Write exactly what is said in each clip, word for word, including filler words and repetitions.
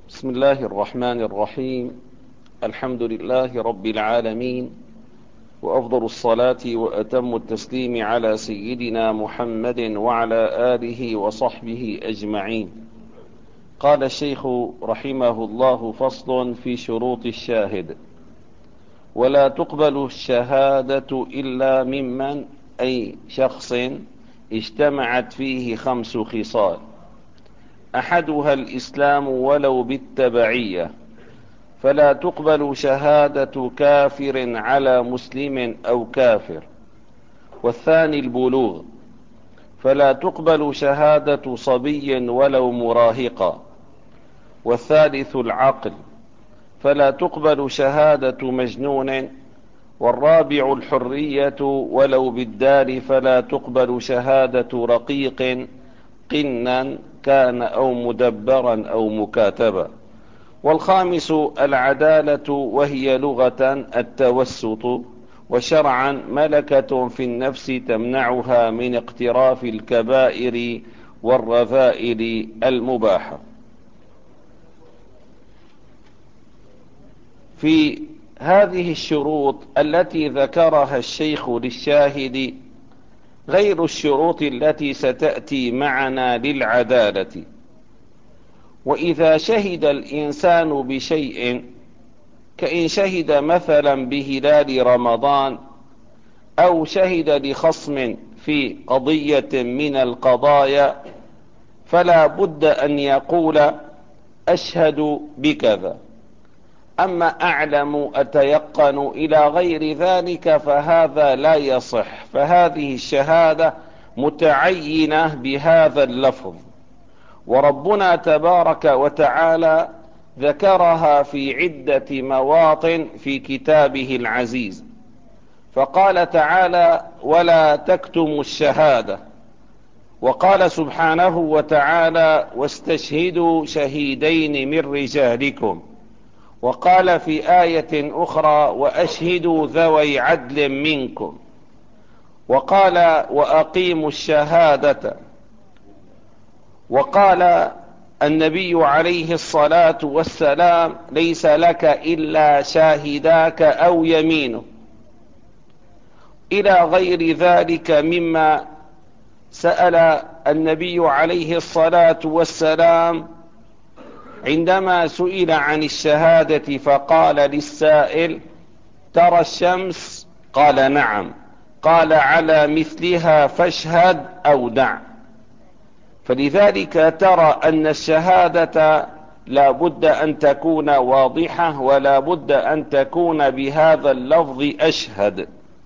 بسم الله الرحمن الرحيم. الحمد لله رب العالمين، وأفضل الصلاة وأتم التسليم على سيدنا محمد وعلى آله وصحبه أجمعين. قال الشيخ رحمه الله: فصل في شروط الشاهد. ولا تقبل الشهادة إلا ممن أي شخص اجتمعت فيه خمس خصال: أحدها الإسلام ولو بالتبعية، فلا تقبل شهادة كافر على مسلم أو كافر. والثاني البلوغ، فلا تقبل شهادة صبي ولو مراهقا. والثالث العقل، فلا تقبل شهادة مجنون. والرابع الحرية ولو بالدار، فلا تقبل شهادة رقيق قنا كان أو مدبرا أو مكاتبا. والخامس العدالة، وهي لغة التوسط، وشرعا ملكة في النفس تمنعها من اقتراف الكبائر والرذائل المباحة. في هذه الشروط التي ذكرها الشيخ للشاهد غير الشروط التي ستأتي معنا للعدالة. وإذا شهد الإنسان بشيء، كإن شهد مثلا بهلال رمضان، أو شهد لخصم في قضية من القضايا، فلا بد أن يقول: أشهد بكذا. أما أعلم، أتيقن، إلى غير ذلك، فهذا لا يصح. فهذه الشهادة متعينة بهذا اللفظ، وربنا تبارك وتعالى ذكرها في عدة مواطن في كتابه العزيز. فقال تعالى: ولا تكتموا الشهادة. وقال سبحانه وتعالى: واستشهدوا شهيدين من رجالكم. وقال في آية أخرى: وأشهدوا ذوي عدل منكم. وقال: وأقيموا الشهادة. وقال النبي عليه الصلاة والسلام: ليس لك إلا شاهداك أو يمينه، إلى غير ذلك مما سأل النبي عليه الصلاة والسلام عندما سئل عن الشهادة، فقال للسائل: ترى الشمس؟ قال: نعم. قال: على مثلها فاشهد أو دع. فلذلك ترى أن الشهادة لا بد أن تكون واضحة، ولا بد أن تكون بهذا اللفظ: أشهد.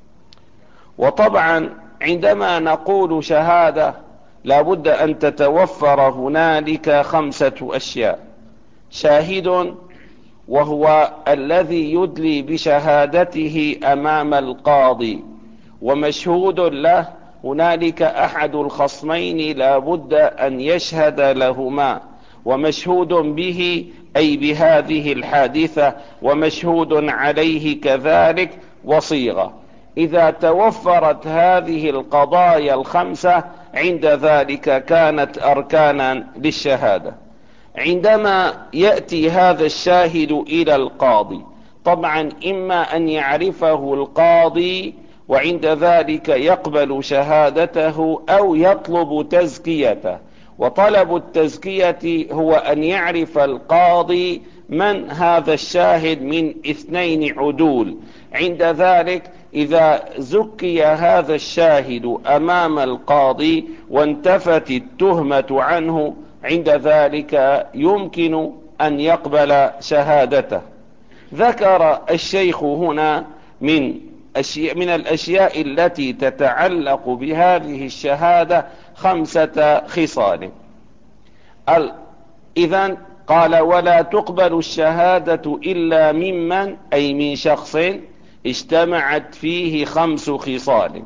وطبعا عندما نقول شهادة لا بد أن تتوفر هنالك خمسة أشياء: شاهد، وهو الذي يدلي بشهادته أمام القاضي، ومشهود له، هنالك أحد الخصمين لا بد أن يشهد لهما، ومشهود به أي بهذه الحادثة، ومشهود عليه كذلك، وصيغة. إذا توفرت هذه القضايا الخمسة عند ذلك كانت أركانا للشهادة. عندما يأتي هذا الشاهد إلى القاضي، طبعا إما أن يعرفه القاضي وعند ذلك يقبل شهادته، أو يطلب تزكيته. وطلب التزكية هو أن يعرف القاضي من هذا الشاهد من اثنين عدول. عند ذلك إذا زكي هذا الشاهد أمام القاضي وانتفت التهمة عنه، عند ذلك يمكن أن يقبل شهادته. ذكر الشيخ هنا من أشياء من الأشياء التي تتعلق بهذه الشهادة خمسة خصال. إذن قال: ولا تقبل الشهادة إلا ممن أي من شخص اجتمعت فيه خمس خصال.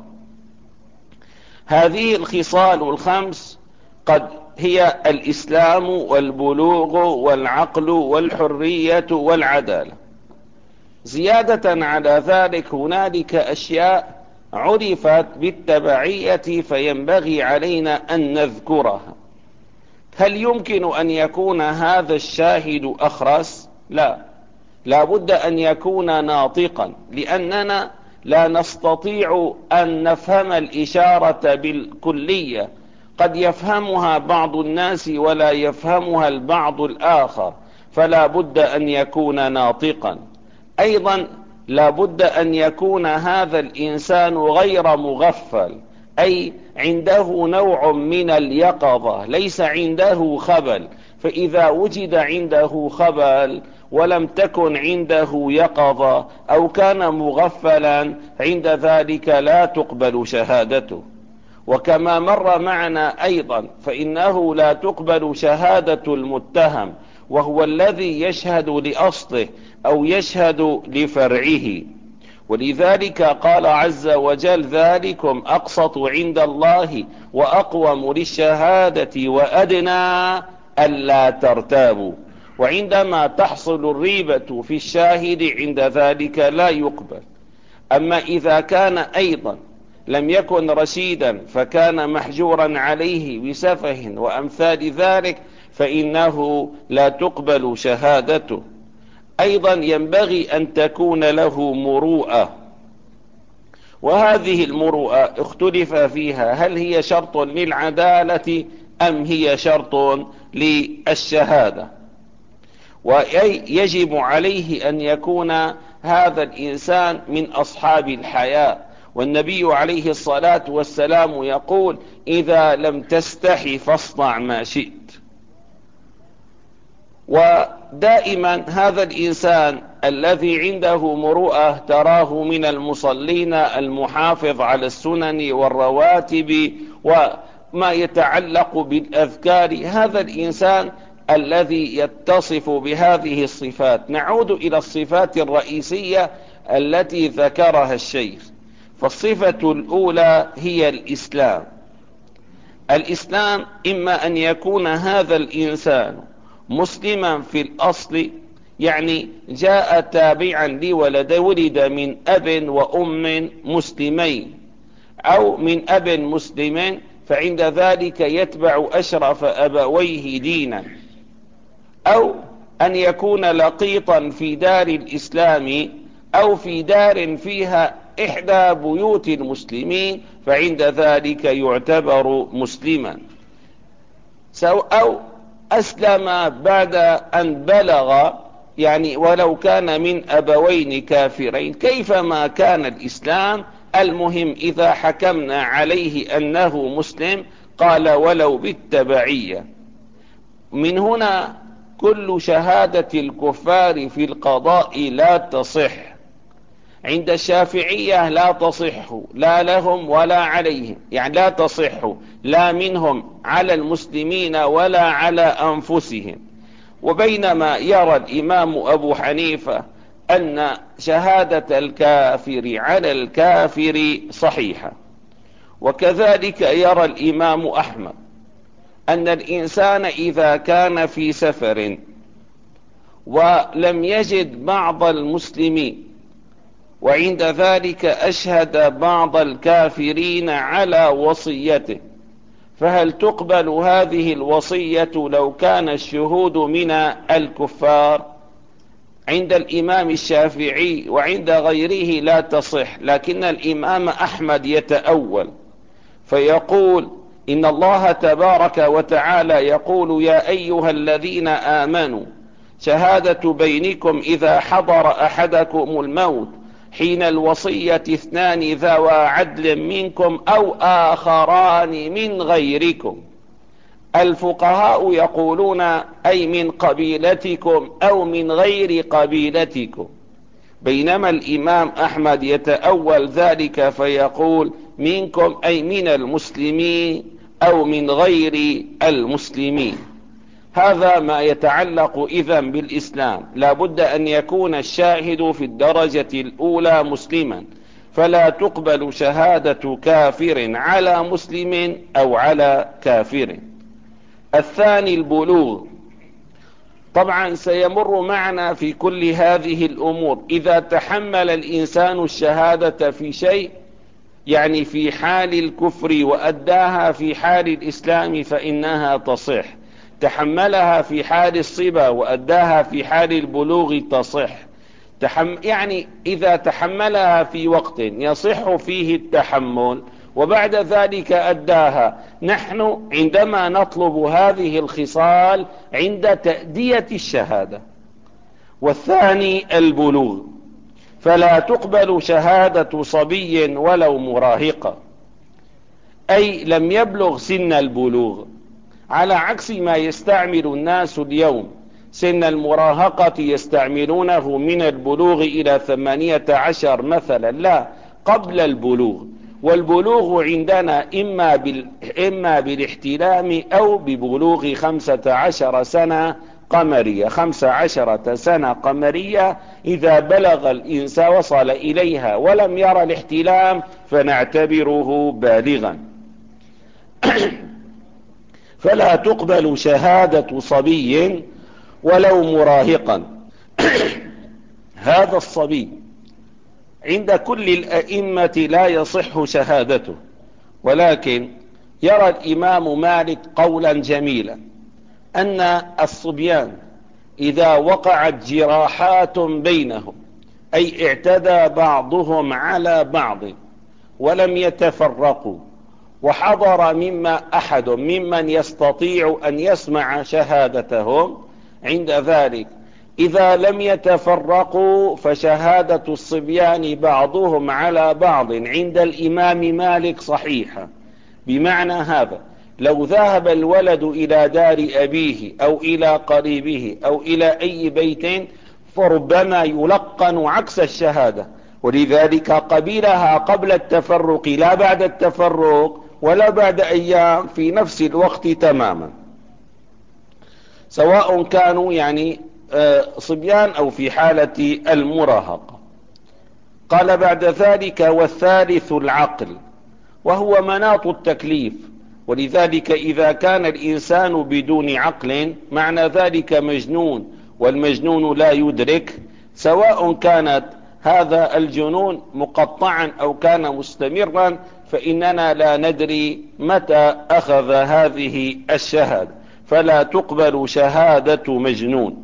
هذه الخصال الخمس قد هي الإسلام والبلوغ والعقل والحرية والعدالة. زيادة على ذلك هنالك أشياء عرفت بالتبعية فينبغي علينا أن نذكرها. هل يمكن أن يكون هذا الشاهد أخرس؟ لا، لا بد أن يكون ناطقا، لأننا لا نستطيع أن نفهم الإشارة بالكلية، قد يفهمها بعض الناس ولا يفهمها البعض الآخر، فلا بد أن يكون ناطقا. أيضا لا بد أن يكون هذا الإنسان غير مغفل، أي عنده نوع من اليقظة، ليس عنده خبل، فإذا وجد عنده خبل ولم تكن عنده يقظة أو كان مغفلا، عند ذلك لا تقبل شهادته. وكما مر معنا أيضا فإنه لا تقبل شهادة المتهم وهو الذي يشهد لأصله أو يشهد لفرعه. ولذلك قال عز وجل: ذلكم أقسط عند الله وأقوم للشهادة وأدنى ألا ترتابوا. وعندما تحصل الريبة في الشاهد عند ذلك لا يقبل. أما إذا كان أيضا لم يكن رشيدا فكان محجورا عليه بسفه وأمثال ذلك فإنه لا تقبل شهادته. أيضا ينبغي أن تكون له مروءة، وهذه المروءة اختلف فيها، هل هي شرط للعدالة أم هي شرط للشهادة؟ ويجب عليه أن يكون هذا الإنسان من أصحاب الحياء، والنبي عليه الصلاة والسلام يقول: إذا لم تستحي فاصنع ما شئت. ودائما هذا الإنسان الذي عنده مروءة تراه من المصلين المحافظ على السنن والرواتب وما يتعلق بالأذكار، هذا الإنسان الذي يتصف بهذه الصفات. نعود إلى الصفات الرئيسية التي ذكرها الشيخ. فالصفة الأولى هي الإسلام. الإسلام إما أن يكون هذا الإنسان مسلما في الأصل، يعني جاء تابعا لولد ولد من أب وأم مسلمين، أو من أب مسلم فعند ذلك يتبع أشرف أبويه دينا، أو أن يكون لقيطا في دار الإسلام أو في دار فيها إحدى بيوت المسلمين فعند ذلك يعتبر مسلما، أو أسلم بعد أن بلغ، يعني ولو كان من أبوين كافرين، كيفما كان الإسلام المهم إذا حكمنا عليه أنه مسلم قال ولو بالتبعية. من هنا كل شهادة الكفار في القضاء لا تصح. عند الشافعية لا تصح لا لهم ولا عليهم، يعني لا تصح لا منهم على المسلمين ولا على أنفسهم. وبينما يرى الإمام أبو حنيفة أن شهادة الكافر على الكافر صحيحة. وكذلك يرى الإمام أحمد أن الإنسان إذا كان في سفر ولم يجد بعض المسلمين وعند ذلك أشهد بعض الكافرين على وصيته، فهل تقبل هذه الوصية لو كان الشهود من الكفار؟ عند الإمام الشافعي وعند غيره لا تصح، لكن الإمام أحمد يتأول فيقول: إن الله تبارك وتعالى يقول: يا أيها الذين آمنوا شهادة بينكم إذا حضر أحدكم الموت حين الوصية اثنان ذوى عدل منكم أو آخران من غيركم. الفقهاء يقولون أي من قبيلتكم أو من غير قبيلتكم، بينما الإمام أحمد يتأول ذلك فيقول منكم أي من المسلمين أو من غير المسلمين. هذا ما يتعلق إذن بالإسلام. لا بد أن يكون الشاهد في الدرجة الأولى مسلما، فلا تقبل شهادة كافر على مسلم أو على كافر. الثاني البلوغ. طبعا سيمر معنا في كل هذه الأمور. إذا تحمل الإنسان الشهادة في شيء، يعني في حال الكفر وأداها في حال الإسلام، فإنها تصح. تحملها في حال الصبا وأداها في حال البلوغ تصح. تحم يعني إذا تحملها في وقت يصح فيه التحمل وبعد ذلك أداها، نحن عندما نطلب هذه الخصال عند تأدية الشهادة. والثاني البلوغ، فلا تقبل شهادة صبي ولو مراهقة، أي لم يبلغ سن البلوغ، على عكس ما يستعمل الناس اليوم. سن المراهقة يستعملونه من البلوغ إلى ثمانية عشر مثلا، لا، قبل البلوغ. والبلوغ عندنا إما, بال... إما بالاحتلام أو ببلوغ خمسة عشر سنة قمرية. خمسة عشرة سنة قمرية إذا بلغ الإنسان وصل إليها ولم يرى الاحتلام فنعتبره بالغا. فلا تقبل شهادة صبي ولو مراهقا. هذا الصبي عند كل الأئمة لا يصح شهادته، ولكن يرى الإمام مالك قولا جميلا أن الصبيان إذا وقعت جراحات بينهم، أي اعتدى بعضهم على بعض ولم يتفرقوا، وحضر مما أحد ممن يستطيع أن يسمع شهادتهم، عند ذلك إذا لم يتفرقوا فشهادة الصبيان بعضهم على بعض عند الإمام مالك صحيحة. بمعنى هذا لو ذهب الولد إلى دار أبيه أو إلى قريبه أو إلى أي بيت فربما يلقن عكس الشهادة، ولذلك قبلها قبل التفرق لا بعد التفرق ولا بعد أيام، في نفس الوقت تماما، سواء كانوا يعني صبيان أو في حالة المراهقة. قال بعد ذلك: والثالث العقل، وهو مناط التكليف، ولذلك إذا كان الإنسان بدون عقل معنى ذلك مجنون، والمجنون لا يدرك، سواء كانت هذا الجنون مقطعا أو كان مستمرا، فإننا لا ندري متى أخذ هذه الشهادة، فلا تقبل شهادة مجنون.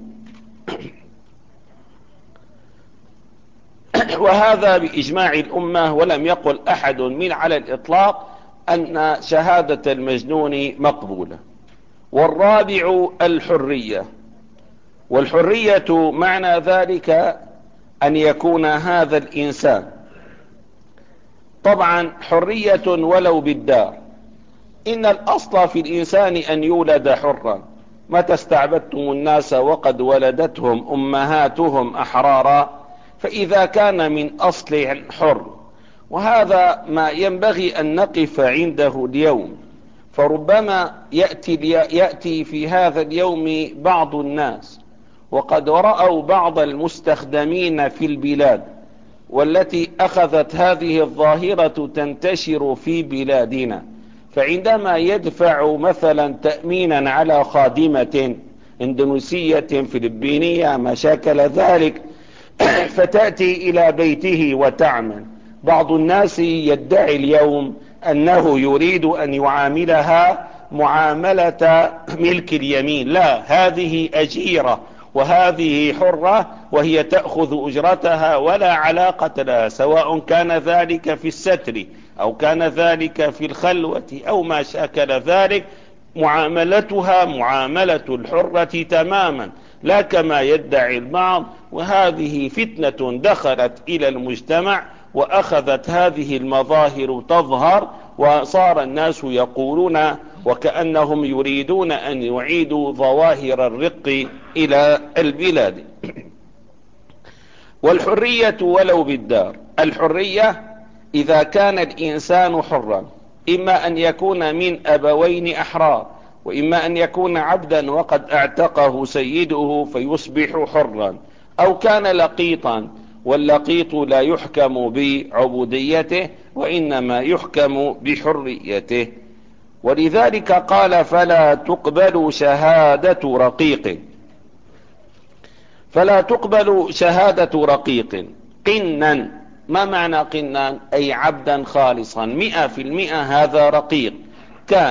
وهذا بإجماع الأمة، ولم يقل أحد من على الإطلاق أن شهادة المجنون مقبولة. والرابع الحرية، والحرية معنى ذلك أن يكون هذا الإنسان طبعا حرية ولو بالدار. إن الأصل في الإنسان أن يولد حرا، متى استعبدتم الناس وقد ولدتهم أمهاتهم أحرارا، فإذا كان من أصل حر، وهذا ما ينبغي أن نقف عنده اليوم. فربما يأتي, يأتي في هذا اليوم بعض الناس وقد رأوا بعض المستخدمين في البلاد، والتي أخذت هذه الظاهرة تنتشر في بلادنا، فعندما يدفع مثلا تأمينا على خادمة اندونيسية فلبينية ما شاكل ذلك، فتأتي إلى بيته وتعمل، بعض الناس يدعي اليوم أنه يريد أن يعاملها معاملة ملك اليمين. لا، هذه أجيرة وهذه حرة، وهي تأخذ أجرتها ولا علاقة لها، سواء كان ذلك في الستر أو كان ذلك في الخلوة أو ما شاكل ذلك، معاملتها معاملة الحرة تماما، لا كما يدعي البعض. وهذه فتنة دخلت إلى المجتمع وأخذت هذه المظاهر تظهر، وصار الناس يقولون وكأنهم يريدون أن يعيدوا ظواهر الرق إلى البلاد. والحرية ولو بالدار، الحرية إذا كان الإنسان حرا، إما أن يكون من أبوين أحرار، وإما أن يكون عبدا وقد اعتقه سيده فيصبح حرا، أو كان لقيطا، واللقيط لا يحكم بعبوديته وإنما يحكم بحريته. ولذلك قال: فلا تقبل شهادة رقيق. فلا تقبل شهادة رقيق قنا. ما معنى قنا؟ أي عبدا خالصا مئة في المئة، هذا رقيق كان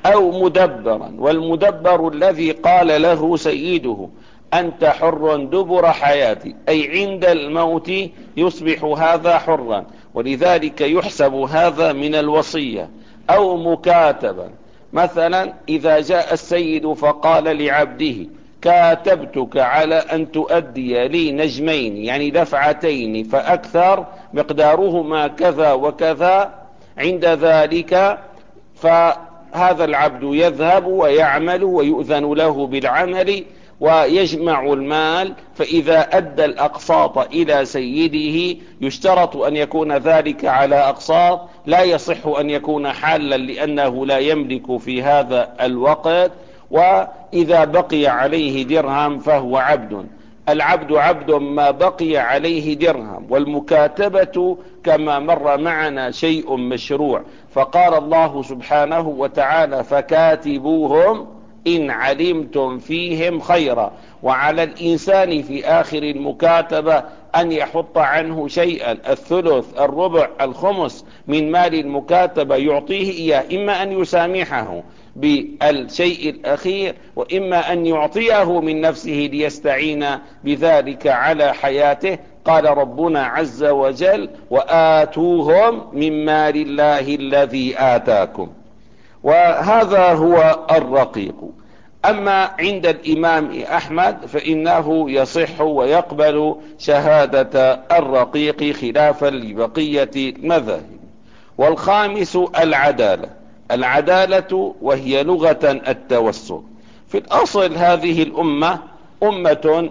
أو مدبرا، والمدبر الذي قال له سيده أنت حر دبر حياتي، أي عند الموت يصبح هذا حرا، ولذلك يحسب هذا من الوصية. أو مكاتبا، مثلا إذا جاء السيد فقال لعبده كاتبتك على أن تؤدي لي نجمين، يعني دفعتين فأكثر مقدارهما كذا وكذا، عند ذلك فهذا العبد يذهب ويعمل ويؤذن له بالعمل ويجمع المال، فإذا أدى الأقساط إلى سيده يشترط أن يكون ذلك على أقساط، لا يصح أن يكون حالا لأنه لا يملك في هذا الوقت. وإذا بقي عليه درهم فهو عبد، العبد عبد ما بقي عليه درهم. والمكاتبة كما مر معنا شيء مشروع، فقال الله سبحانه وتعالى فكاتبوهم إن علمتم فيهم خيرا. وعلى الإنسان في آخر المكاتبة أن يحط عنه شيئا، الثلث الربع الخمس من مال المكاتبة يعطيه إياه، إما أن يسامحه بالشيء الأخير، وإما أن يعطيه من نفسه ليستعين بذلك على حياته. قال ربنا عز وجل وآتوهم من مال الله الذي آتاكم، وهذا هو الرقيق. أما عند الإمام أحمد فإنه يصح ويقبل شهادة الرقيق خلافا لبقية المذاهب. والخامس العدالة، العدالة وهي لغة التوسط. في الأصل هذه الأمة أمة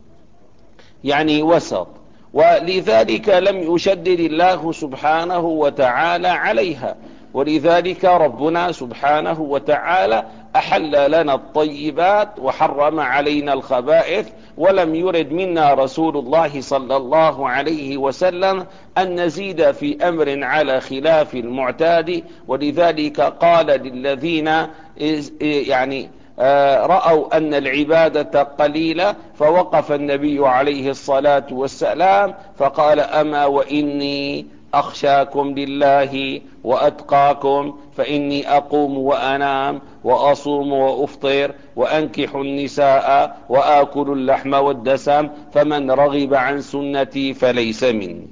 يعني وسط، ولذلك لم يشدد الله سبحانه وتعالى عليها، ولذلك ربنا سبحانه وتعالى أحل لنا الطيبات وحرم علينا الخبائث، ولم يرد منا رسول الله صلى الله عليه وسلم أن نزيد في أمر على خلاف المعتاد. ولذلك قال للذين يعني رأوا أن العبادة قليلة، فوقف النبي عليه الصلاة والسلام فقال أما وإني أخشاكم لله وأتقاكم، فإني أقوم وأنام وأصوم وأفطر وأنكح النساء وآكل اللحم والدسم، فمن رغب عن سنتي فليس مني.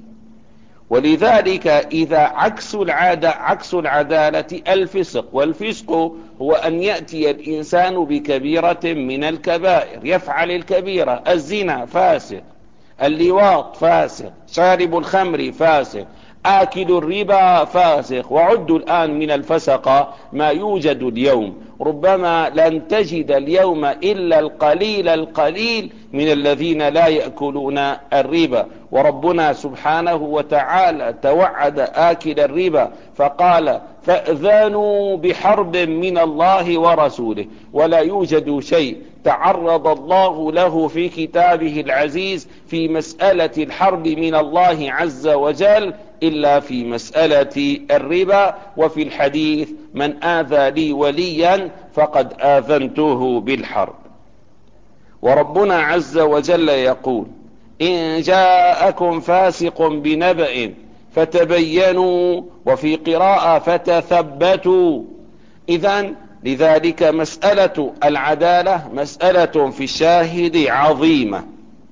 ولذلك إذا عكس العادة عكس العدالة الفسق، والفسق هو أن يأتي الإنسان بكبيرة من الكبائر، يفعل الكبيرة، الزنا فاسق، اللواط فاسق، شارب الخمر فاسق، آكل الربا فاسق. وعدوا الآن من الفسقة ما يوجد اليوم، ربما لن تجد اليوم إلا القليل القليل من الذين لا يأكلون الربا. وربنا سبحانه وتعالى توعد آكل الربا فقال فأذنوا بحرب من الله ورسوله. ولا يوجد شيء تعرض الله له في كتابه العزيز في مسألة الحرب من الله عز وجل إلا في مسألة الربا. وفي الحديث من آذى لي وليا فقد آذنته بالحرب. وربنا عز وجل يقول إن جاءكم فاسق بنبأ فتبينوا، وفي قراءة فتثبتوا. إذن لذلك مسألة العدالة مسألة في الشاهد عظيمة.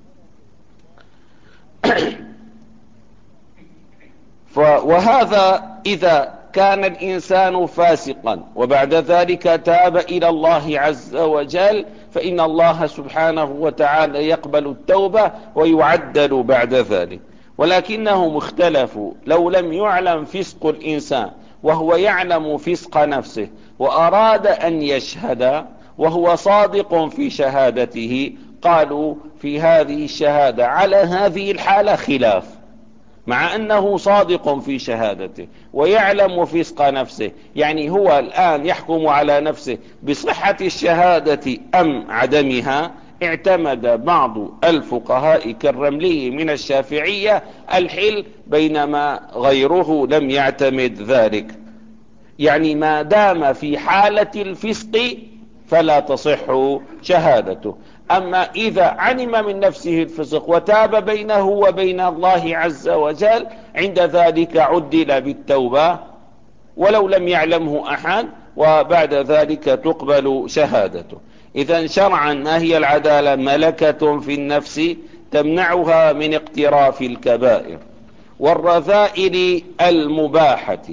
وهذا إذا كان الإنسان فاسقا وبعد ذلك تاب إلى الله عز وجل فإن الله سبحانه وتعالى يقبل التوبة ويعدل بعد ذلك. ولكنهم اختلفوا، لو لم يعلم فسق الإنسان وهو يعلم فسق نفسه وأراد أن يشهد وهو صادق في شهادته، قالوا في هذه الشهادة على هذه الحالة خلاف، مع أنه صادق في شهادته ويعلم فسق نفسه. يعني هو الآن يحكم على نفسه بصحة الشهادة أم عدمها. اعتمد بعض الفقهاء كالرملي من الشافعية الحل، بينما غيره لم يعتمد ذلك. يعني ما دام في حالة الفسق فلا تصح شهادته. أما إذا علم من نفسه الفسق وتاب بينه وبين الله عز وجل عند ذلك عدل بالتوبة ولو لم يعلمه أحد. وبعد ذلك تقبل شهادته. إذا شرعا ما هي العدالة؟ ملكة في النفس تمنعها من اقتراف الكبائر. والرذائل المباحة،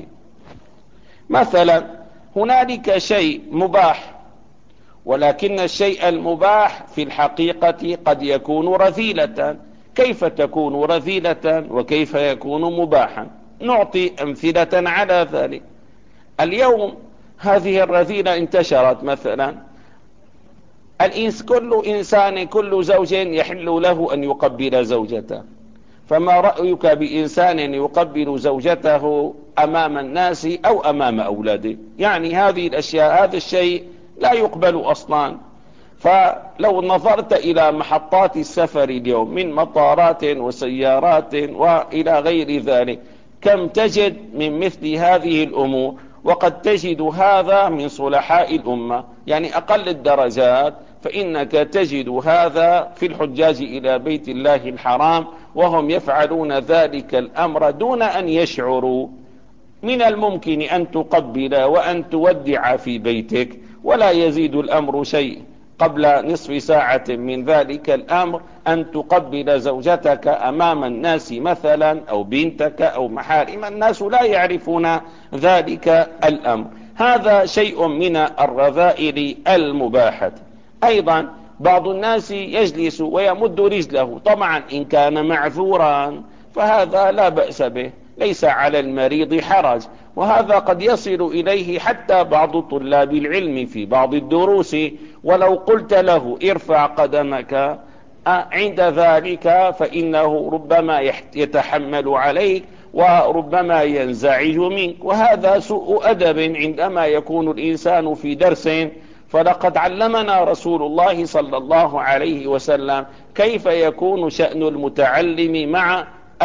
مثلا هنالك شيء مباح، ولكن الشيء المباح في الحقيقة قد يكون رذيلة. كيف تكون رذيلة وكيف يكون مباحا؟ نعطي أمثلة على ذلك. اليوم هذه الرذيلة انتشرت، مثلا الإنس كل إنسان كل زوج يحل له أن يقبل زوجته، فما رأيك بإنسان يقبل زوجته أمام الناس أو أمام أولاده؟ يعني هذه الأشياء، هذا الشيء لا يقبل أصلا. فلو نظرت إلى محطات السفر اليوم من مطارات وسيارات وإلى غير ذلك، كم تجد من مثل هذه الأمور، وقد تجد هذا من صلحاء الأمة. يعني أقل الدرجات فإنك تجد هذا في الحجاج إلى بيت الله الحرام، وهم يفعلون ذلك الأمر دون أن يشعروا. من الممكن أن تقبل وأن تودع في بيتك ولا يزيد الأمر شيء. قبل نصف ساعة من ذلك الأمر أن تقبل زوجتك أمام الناس مثلا، أو بنتك أو محارم الناس لا يعرفون ذلك الأمر. هذا شيء من الرذائل المباحة. أيضا بعض الناس يجلس ويمد رجله، طبعا إن كان معذورا فهذا لا بأس به، ليس على المريض حرج، وهذا قد يصل إليه حتى بعض طلاب العلم في بعض الدروس. ولو قلت له ارفع قدمك عند ذلك فإنه ربما يتحمل عليك وربما ينزعج منك، وهذا سوء أدب عندما يكون الإنسان في درس. فلقد علمنا رسول الله صلى الله عليه وسلم كيف يكون شأن المتعلم مع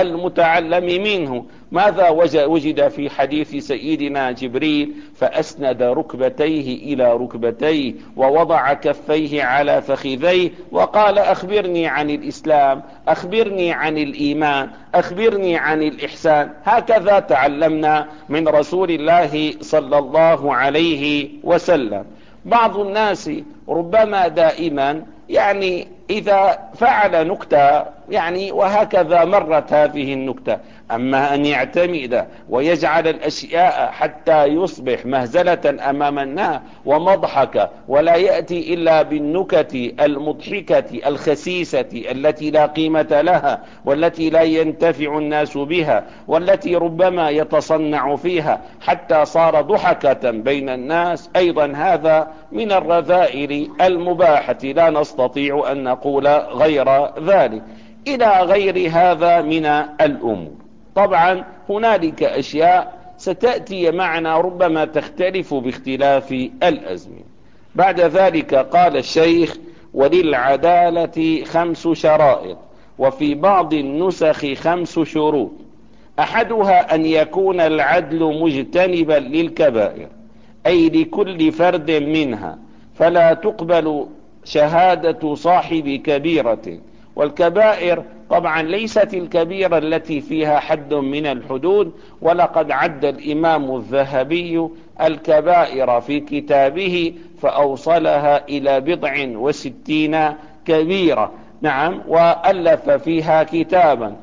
المتعلم منه. ماذا وجد في حديث سيدنا جبريل؟ فأسند ركبتيه إلى ركبتيه ووضع كفيه على فخذيه وقال أخبرني عن الإسلام، أخبرني عن الإيمان، أخبرني عن الإحسان. هكذا تعلمنا من رسول الله صلى الله عليه وسلم. بعض الناس ربما دائما يعني إذا فعل نكتة يعني وهكذا مرت هذه النكتة، أما أن يعتمد ويجعل الأشياء حتى يصبح مهزلة أمام الناس ومضحكة، ولا يأتي إلا بالنكت المضحكة الخسيسة التي لا قيمة لها والتي لا ينتفع الناس بها والتي ربما يتصنع فيها حتى صار ضحكة بين الناس، أيضا هذا من الرذائل المباحة، لا نستطيع أن نقول غير ذلك. إلى غير هذا من الأمور. طبعا هنالك أشياء ستأتي معنا ربما تختلف باختلاف الأزمنة. بعد ذلك قال الشيخ: وللعدالة خمس شرائط، وفي بعض النسخ خمس شروط. أحدها أن يكون العدل مجتنبا للكبائر، أي لكل فرد منها، فلا تقبل شهادة صاحب كبيرة. والكبائر طبعا ليست الكبيرة التي فيها حد من الحدود، ولقد عد الإمام الذهبي الكبائر في كتابه فأوصلها إلى بضع وستين كبيرة، نعم، وألف فيها كتابا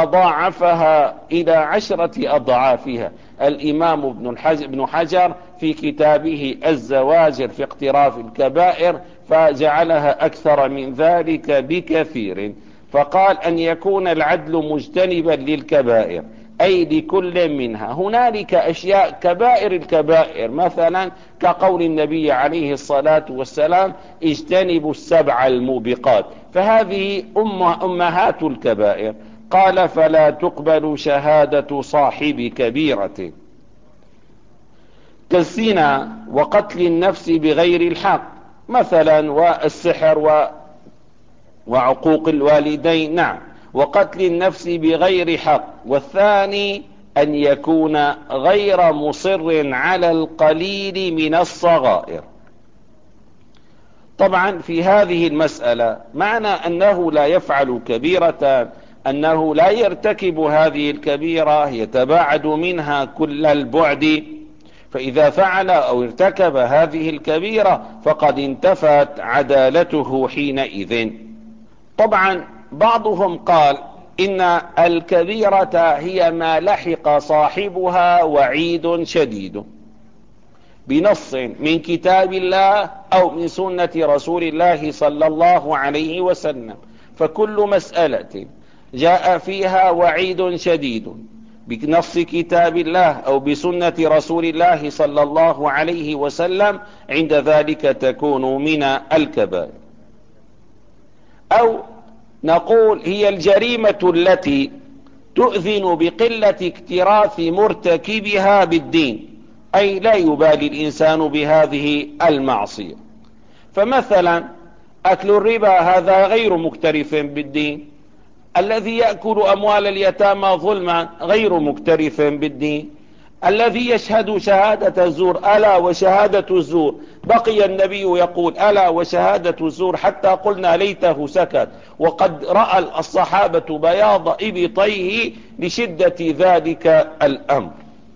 وضاعفها إلى عشرة أضعافها الإمام ابن حجر في كتابه الزواجر في اقتراف الكبائر، فجعلها أكثر من ذلك بكثير. فقال أن يكون العدل مجتنبا للكبائر، أي لكل منها. هنالك أشياء كبائر الكبائر، مثلا كقول النبي عليه الصلاة والسلام: اجتنبوا السبع الموبقات، فهذه أم أمهات الكبائر. قال: فلا تقبل شهادة صاحب كبيرة، كالزنا وقتل النفس بغير الحق مثلا، والسحر و... وعقوق الوالدين، نعم، وقتل النفس بغير حق. والثاني أن يكون غير مصر على القليل من الصغائر. طبعا في هذه المسألة معنى أنه لا يفعل كبيرة أنه لا يرتكب هذه الكبيرة، يتباعد منها كل البعد. فإذا فعل أو ارتكب هذه الكبيرة فقد انتفت عدالته حينئذ. طبعا بعضهم قال إن الكبيرة هي ما لحق صاحبها وعيد شديد بنص من كتاب الله أو من سنة رسول الله صلى الله عليه وسلم. فكل مسألة جاء فيها وعيد شديد بنص كتاب الله أو بسنة رسول الله صلى الله عليه وسلم عند ذلك تكون من الكبائر. أو نقول هي الجريمة التي تؤذن بقلة اكتراث مرتكبها بالدين، أي لا يبالي الإنسان بهذه المعصية. فمثلا أكل الربا هذا غير مكترث بالدين، الذي يأكل أموال اليتامى ظلما غير مكترث بالدين، الذي يشهد شهادة الزور ألا وشهادة الزور بقي النبي يقول ألا وشهادة الزور حتى قلنا ليته سكت، وقد رأى الصحابة بياض إبطيه لشدة ذلك الأمر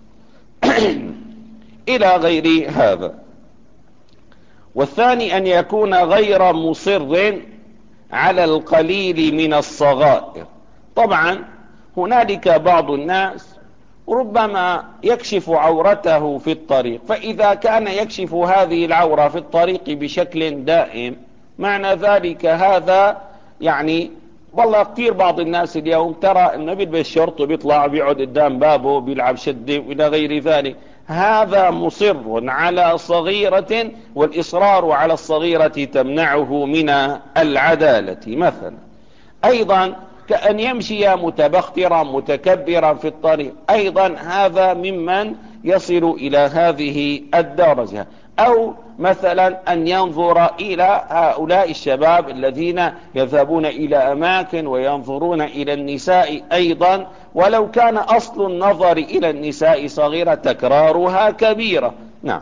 إلى غير هذا. والثاني أن يكون غير مصر على القليل من الصغائر. طبعا هنالك بعض الناس ربما يكشف عورته في الطريق، فإذا كان يكشف هذه العورة في الطريق بشكل دائم معنى ذلك هذا يعني والله كتير بعض الناس اليوم ترى انه بيلبس شرط وبيطلع بيقعد قدام بابه بيلعب شده والى غير ذلك، هذا مصر على صغيرة، والإصرار على الصغيرة تمنعه من العدالة. مثلا أيضا كأن يمشي متبخترا متكبرا في الطريق، أيضا هذا ممن يصل إلى هذه الدرجة. أو مثلا أن ينظر إلى هؤلاء الشباب الذين يذهبون إلى أماكن وينظرون إلى النساء أيضا، ولو كان أصل النظر إلى النساء صغيرة تكرارها كبيرة. نعم.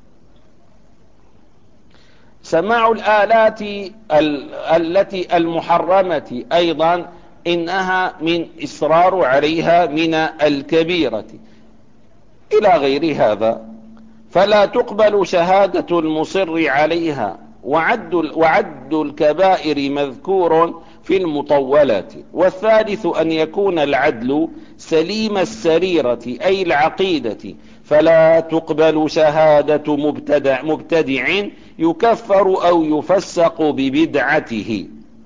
سماع الآلات التي المحرمة أيضا إنها من إصرار عليها من الكبيرة إلى غير هذا، فلا تقبل شهادة المصر عليها. وعد, وعد الكبائر مذكور في المطولات. والثالث أن يكون العدل سليم السريرة أي العقيدة، فلا تقبل شهادة مبتدع, مبتدع يكفر أو يفسق ببدعته.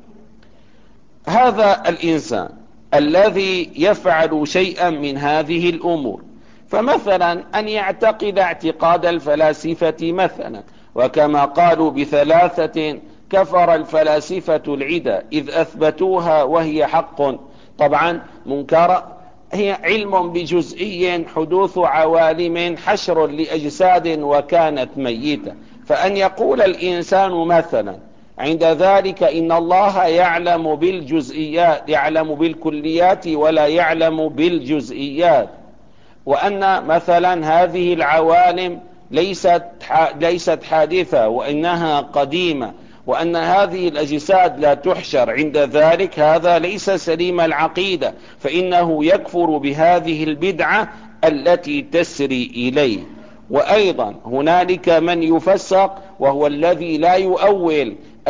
هذا الإنسان الذي يفعل شيئا من هذه الأمور، فمثلا أن يعتقد اعتقاد الفلاسفة مثلا، وكما قالوا بثلاثة كفر الفلاسفة العدة إذ أثبتوها وهي حق. طبعا منكر هي علم بجزئي حدوث عوالم حشر لأجساد وكانت ميتة. فأن يقول الإنسان مثلا عند ذلك إن الله يعلم بالجزئيات، يعلم بالكليات ولا يعلم بالجزئيات، وأن مثلا هذه العوالم ليست ليست حادثة وإنها قديمة، وأن هذه الأجساد لا تحشر، عند ذلك هذا ليس سليم العقيدة، فإنه يكفر بهذه البدعة التي تسري إليه. وأيضا هنالك من يفسق وهو الذي لا يؤول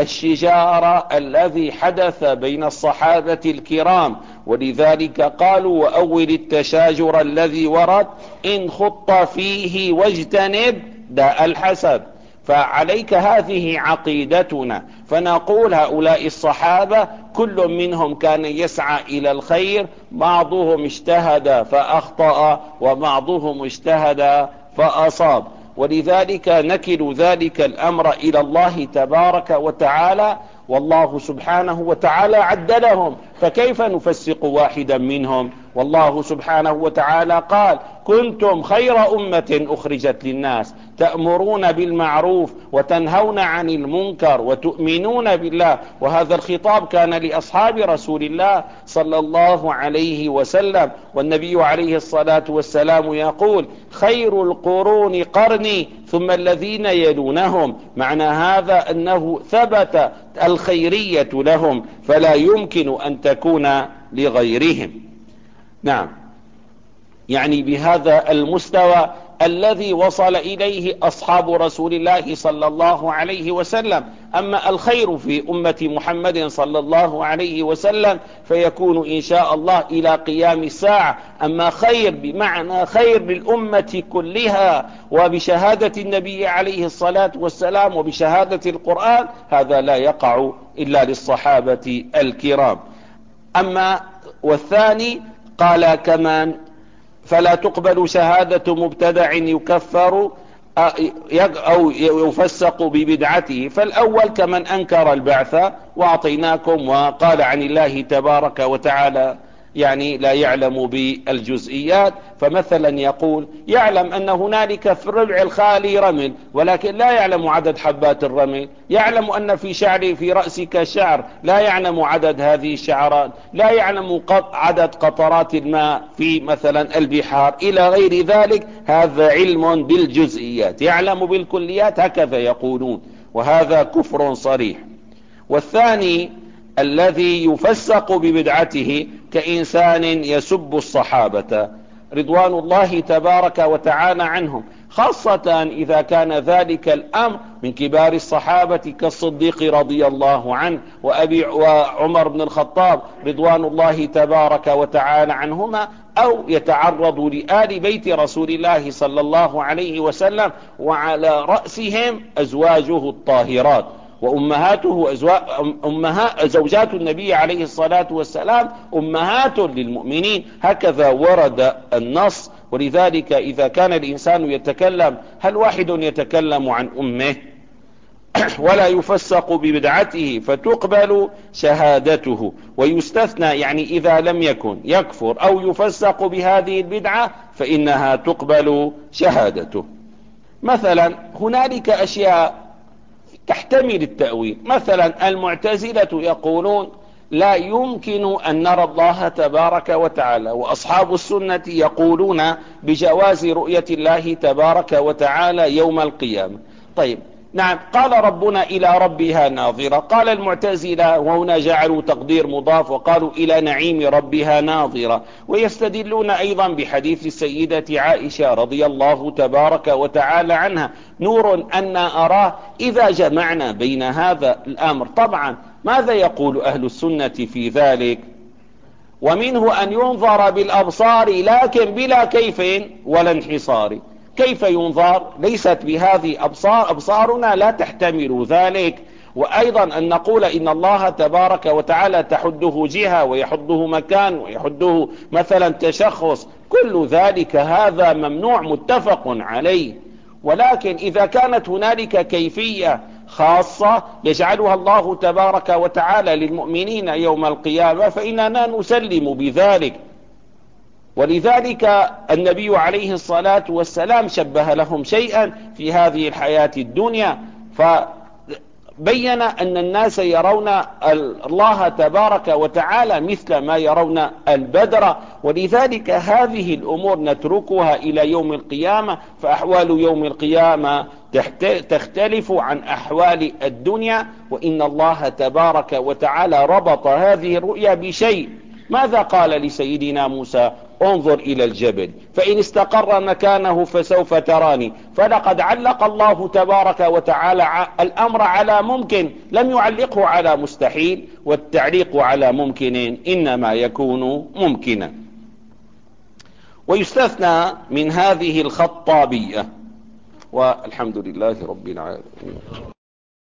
الشجار الذي حدث بين الصحابة الكرام، ولذلك قالوا وأول التشاجر الذي ورد إن خط فيه واجتنب داء الحسد. فعليك هذه عقيدتنا، فنقول هؤلاء الصحابة كل منهم كان يسعى إلى الخير، بعضهم اجتهد فأخطأ وبعضهم اجتهد فأصاب، ولذلك نكل ذلك الأمر إلى الله تبارك وتعالى، والله سبحانه وتعالى عدلهم، فكيف نفسق واحدا منهم؟ والله سبحانه وتعالى قال كنتم خير أمة أخرجت للناس تأمرون بالمعروف وتنهون عن المنكر وتؤمنون بالله. وهذا الخطاب كان لأصحاب رسول الله صلى الله عليه وسلم، والنبي عليه الصلاة والسلام يقول خير القرون قرني ثم الذين يلونهم. معنى هذا أنه ثبت الخيرية لهم فلا يمكن أن تكون لغيرهم. نعم، يعني بهذا المستوى الذي وصل إليه أصحاب رسول الله صلى الله عليه وسلم. أما الخير في أمة محمد صلى الله عليه وسلم فيكون إن شاء الله إلى قيام الساعة. أما خير بمعنى خير للأمة كلها وبشهادة النبي عليه الصلاة والسلام وبشهادة القرآن، هذا لا يقع إلا للصحابة الكرام. أما والثاني قال كمان فلا تقبل شهادة مبتدع يكفر أو يفسق ببدعته. فالأول كمن أنكر البعث وأعطيناكم وقال عن الله تبارك وتعالى يعني لا يعلم بالجزئيات. فمثلا يقول يعلم أن هنالك في الربع الخالي رمل ولكن لا يعلم عدد حبات الرمل، يعلم أن في شعر في رأسك شعر لا يعلم عدد هذه الشعرات، لا يعلم عدد قطرات الماء في مثلا البحار إلى غير ذلك. هذا علم بالجزئيات، يعلم بالكليات، هكذا يقولون، وهذا كفر صريح. والثاني الذي يفسق ببدعته كإنسان يسب الصحابة رضوان الله تبارك وتعالى عنهم، خاصة إذا كان ذلك الأمر من كبار الصحابة كالصديق رضي الله عنه وأبي وعمر بن الخطاب رضوان الله تبارك وتعالى عنهما، أو يتعرض لآل بيت رسول الله صلى الله عليه وسلم وعلى رأسهم أزواجه الطاهرات وأمهاته أمها زوجات النبي عليه الصلاة والسلام أمهات للمؤمنين، هكذا ورد النص. ولذلك إذا كان الإنسان يتكلم، هل واحد يتكلم عن أمه ولا يفسق ببدعته فتقبل شهادته، ويستثنى يعني إذا لم يكن يكفر أو يفسق بهذه البدعة فإنها تقبل شهادته. مثلا هنالك أشياء تحتمل التأويل، مثلا المعتزلة يقولون لا يمكن أن نرى الله تبارك وتعالى، وأصحاب السنة يقولون بجواز رؤية الله تبارك وتعالى يوم القيامة. طيب نعم، قال ربنا إلى ربها ناظرة، قال المعتزلة وهنا جعلوا تقدير مضاف وقالوا إلى نعيم ربها ناظرة، ويستدلون أيضا بحديث السيدة عائشة رضي الله تبارك وتعالى عنها نور أن أراه. إذا جمعنا بين هذا الأمر طبعا ماذا يقول أهل السنة في ذلك؟ ومنه أن ينظر بالأبصار لكن بلا كيف ولا انحصار. كيف ينظر؟ ليست بهذه أبصار، أبصارنا لا تحتمل ذلك. وأيضا أن نقول إن الله تبارك وتعالى تحده جهة ويحده مكان ويحده مثلا تشخص، كل ذلك هذا ممنوع متفق عليه. ولكن إذا كانت هنالك كيفية خاصة يجعلها الله تبارك وتعالى للمؤمنين يوم القيامة فإننا نسلم بذلك. ولذلك النبي عليه الصلاة والسلام شبه لهم شيئا في هذه الحياة الدنيا، فبين أن الناس يرون الله تبارك وتعالى مثل ما يرون البدر. ولذلك هذه الأمور نتركها إلى يوم القيامة، فأحوال يوم القيامة تختلف عن أحوال الدنيا. وإن الله تبارك وتعالى ربط هذه الرؤيا بشيء. ماذا قال لسيدنا موسى؟ انظر إلى الجبل فإن استقر مكانه فسوف تراني. فلقد علق الله تبارك وتعالى الأمر على ممكن، لم يعلقه على مستحيل، والتعليق على ممكن إنما يكون ممكنا. ويستثنى من هذه الخطابية، والحمد لله رب العالمين.